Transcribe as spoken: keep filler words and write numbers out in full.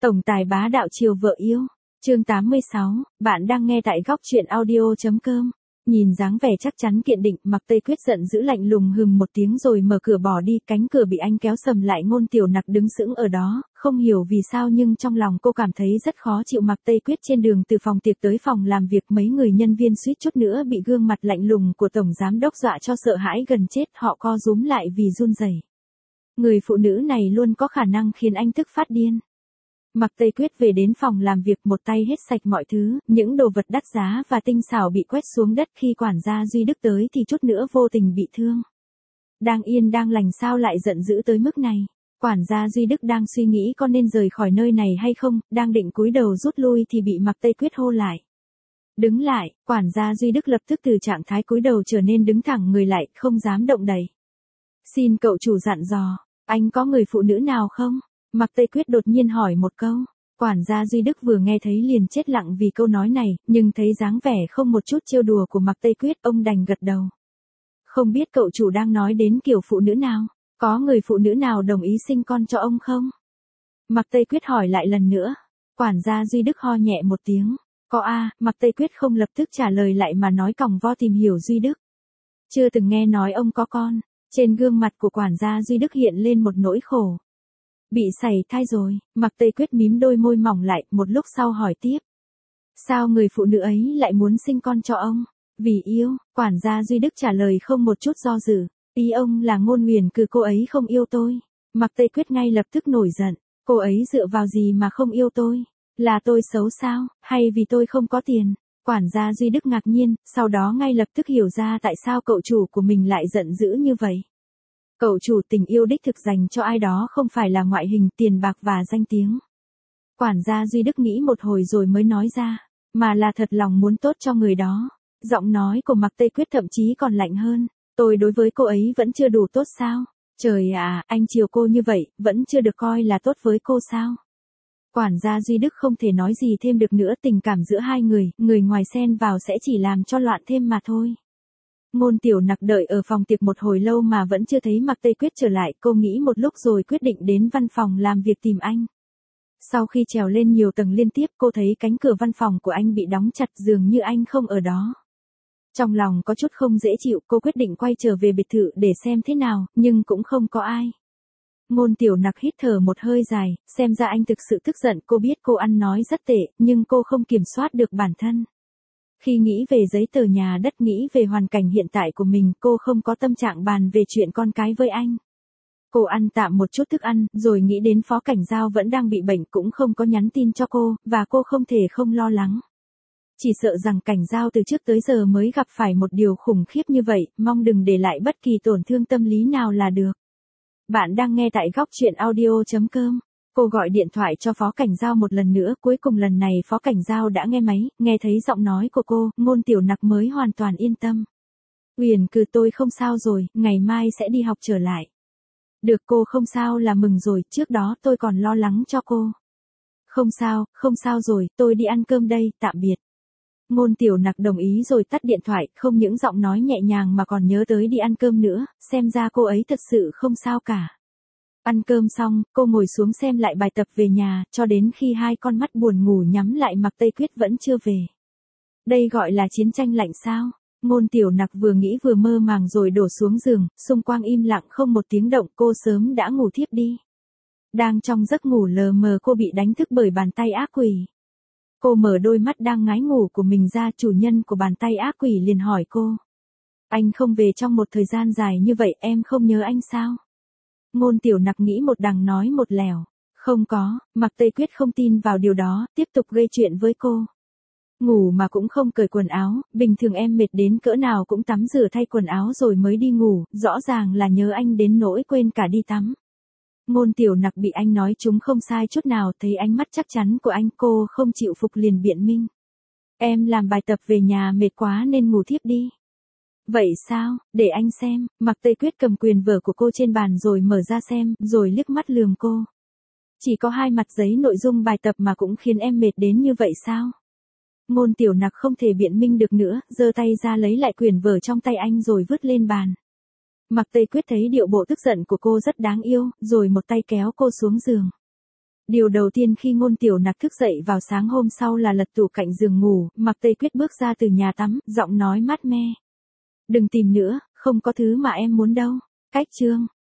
Tổng tài bá đạo chiều vợ yêu. Chương tám mươi sáu, bạn đang nghe tại góc truyện audio chấm com. Nhìn dáng vẻ chắc chắn kiện định, Mạc Tây Quyết giận dữ lạnh lùng hừm một tiếng rồi mở cửa bỏ đi, cánh cửa bị anh kéo sầm lại. Ngôn Tiểu Nặc đứng sững ở đó, không hiểu vì sao nhưng trong lòng cô cảm thấy rất khó chịu. Mạc Tây Quyết trên đường từ phòng tiệc tới phòng làm việc, mấy người nhân viên suýt chút nữa bị gương mặt lạnh lùng của tổng giám đốc dọa cho sợ hãi gần chết, họ co rúm lại vì run rẩy. Người phụ nữ này luôn có khả năng khiến anh tức phát điên. Mạc Tây Quyết về đến phòng làm việc, một tay hết sạch mọi thứ, những đồ vật đắt giá và tinh xảo bị quét xuống đất. Khi quản gia Duy Đức tới thì chút nữa vô tình bị thương. Đang yên đang lành sao lại giận dữ tới mức này? Quản gia Duy Đức đang suy nghĩ có nên rời khỏi nơi này hay không, đang định cúi đầu rút lui thì bị Mạc Tây Quyết hô lại. Đứng lại. Quản gia Duy Đức lập tức từ trạng thái cúi đầu trở nên đứng thẳng người lại, không dám động đậy. Xin cậu chủ dặn dò, anh có người phụ nữ nào không? Mạc Tây Quyết đột nhiên hỏi một câu. Quản gia Duy Đức vừa nghe thấy liền chết lặng vì câu nói này, nhưng thấy dáng vẻ không một chút trêu đùa của Mạc Tây Quyết, ông đành gật đầu. Không biết cậu chủ đang nói đến kiểu phụ nữ nào? Có người phụ nữ nào đồng ý sinh con cho ông không? Mạc Tây Quyết hỏi lại lần nữa. Quản gia Duy Đức ho nhẹ một tiếng. Có a. À, Mạc Tây Quyết không lập tức trả lời lại mà nói còng vo tìm hiểu Duy Đức. Chưa từng nghe nói ông có con. Trên gương mặt của quản gia Duy Đức hiện lên một nỗi khổ. Bị sảy thai rồi. Mạc Tây Quyết mím đôi môi mỏng lại, một lúc sau hỏi tiếp. Sao người phụ nữ ấy lại muốn sinh con cho ông? Vì yêu. Quản gia Duy Đức trả lời không một chút do dự. Ý ông là Ngôn Huyền Cừ cô ấy không yêu tôi. Mạc Tây Quyết ngay lập tức nổi giận. Cô ấy dựa vào gì mà không yêu tôi? Là tôi xấu sao, hay vì tôi không có tiền? Quản gia Duy Đức ngạc nhiên, sau đó ngay lập tức hiểu ra tại sao cậu chủ của mình lại giận dữ như vậy. Cậu chủ tình yêu đích thực dành cho ai đó không phải là ngoại hình, tiền bạc và danh tiếng. Quản gia Duy Đức nghĩ một hồi rồi mới nói ra, mà là thật lòng muốn tốt cho người đó. Giọng nói của Mạc Tây Quyết thậm chí còn lạnh hơn. Tôi đối với cô ấy vẫn chưa đủ tốt sao? Trời ạ, anh chiều cô như vậy, vẫn chưa được coi là tốt với cô sao? Quản gia Duy Đức không thể nói gì thêm được nữa, tình cảm giữa hai người, người ngoài xen vào sẽ chỉ làm cho loạn thêm mà thôi. Ngôn Tiểu Nặc đợi ở phòng tiệc một hồi lâu mà vẫn chưa thấy Mạc Tây Quyết trở lại, cô nghĩ một lúc rồi quyết định đến văn phòng làm việc tìm anh. Sau khi trèo lên nhiều tầng liên tiếp, cô thấy cánh cửa văn phòng của anh bị đóng chặt, dường như anh không ở đó. Trong lòng có chút không dễ chịu, cô quyết định quay trở về biệt thự để xem thế nào, nhưng cũng không có ai. Ngôn Tiểu Nặc hít thở một hơi dài, xem ra anh thực sự tức giận. Cô biết cô ăn nói rất tệ, nhưng cô không kiểm soát được bản thân. Khi nghĩ về giấy tờ nhà đất, nghĩ về hoàn cảnh hiện tại của mình, cô không có tâm trạng bàn về chuyện con cái với anh. Cô ăn tạm một chút thức ăn, rồi nghĩ đến Phó Cảnh Giao vẫn đang bị bệnh, cũng không có nhắn tin cho cô, và cô không thể không lo lắng. Chỉ sợ rằng Cảnh Giao từ trước tới giờ mới gặp phải một điều khủng khiếp như vậy, mong đừng để lại bất kỳ tổn thương tâm lý nào là được. Bạn đang nghe tại góc truyện audio chấm com. Cô gọi điện thoại cho Phó Cảnh Giao một lần nữa, cuối cùng lần này Phó Cảnh Giao đã nghe máy, nghe thấy giọng nói của cô, Ngôn Tiểu Nặc mới hoàn toàn yên tâm. Huyền Cừ, tôi không sao rồi, ngày mai sẽ đi học trở lại. Được, cô không sao là mừng rồi, trước đó tôi còn lo lắng cho cô. Không sao, không sao rồi, tôi đi ăn cơm đây, tạm biệt. Ngôn Tiểu Nặc đồng ý rồi tắt điện thoại, không những giọng nói nhẹ nhàng mà còn nhớ tới đi ăn cơm nữa, xem ra cô ấy thật sự không sao cả. Ăn cơm xong, cô ngồi xuống xem lại bài tập về nhà, cho đến khi hai con mắt buồn ngủ nhắm lại, Mạc Tây Quyết vẫn chưa về. Đây gọi là chiến tranh lạnh sao? Ngôn Tiểu Nặc vừa nghĩ vừa mơ màng rồi đổ xuống giường, xung quanh im lặng không một tiếng động, cô sớm đã ngủ thiếp đi. Đang trong giấc ngủ lờ mờ, cô bị đánh thức bởi bàn tay ác quỷ. Cô mở đôi mắt đang ngái ngủ của mình ra, chủ nhân của bàn tay ác quỷ liền hỏi cô. Anh không về trong một thời gian dài như vậy, em không nhớ anh sao? Ngôn Tiểu Nặc nghĩ một đằng nói một lẻo. Không có. Mạc Tây Quyết không tin vào điều đó, tiếp tục gây chuyện với cô. Ngủ mà cũng không cởi quần áo, bình thường em mệt đến cỡ nào cũng tắm rửa thay quần áo rồi mới đi ngủ, rõ ràng là nhớ anh đến nỗi quên cả đi tắm. Ngôn Tiểu Nặc bị anh nói chúng không sai chút nào, thấy ánh mắt chắc chắn của anh, cô không chịu phục liền biện minh. Em làm bài tập về nhà mệt quá nên ngủ thiếp đi. Vậy sao, để anh xem. Mạc Tây Quyết cầm quyền vở của cô trên bàn rồi mở ra xem, rồi liếc mắt lườm cô. Chỉ có hai mặt giấy nội dung bài tập mà cũng khiến em mệt đến như vậy sao? Ngôn Tiểu Nặc không thể biện minh được nữa, giơ tay ra lấy lại quyền vở trong tay anh rồi vứt lên bàn. Mạc Tây Quyết thấy điệu bộ tức giận của cô rất đáng yêu, rồi một tay kéo cô xuống giường. Điều đầu tiên khi Ngôn Tiểu Nặc thức dậy vào sáng hôm sau là lật tủ cạnh giường ngủ, Mạc Tây Quyết bước ra từ nhà tắm, giọng nói mát me. Đừng tìm nữa, không có thứ mà em muốn đâu. Cách chương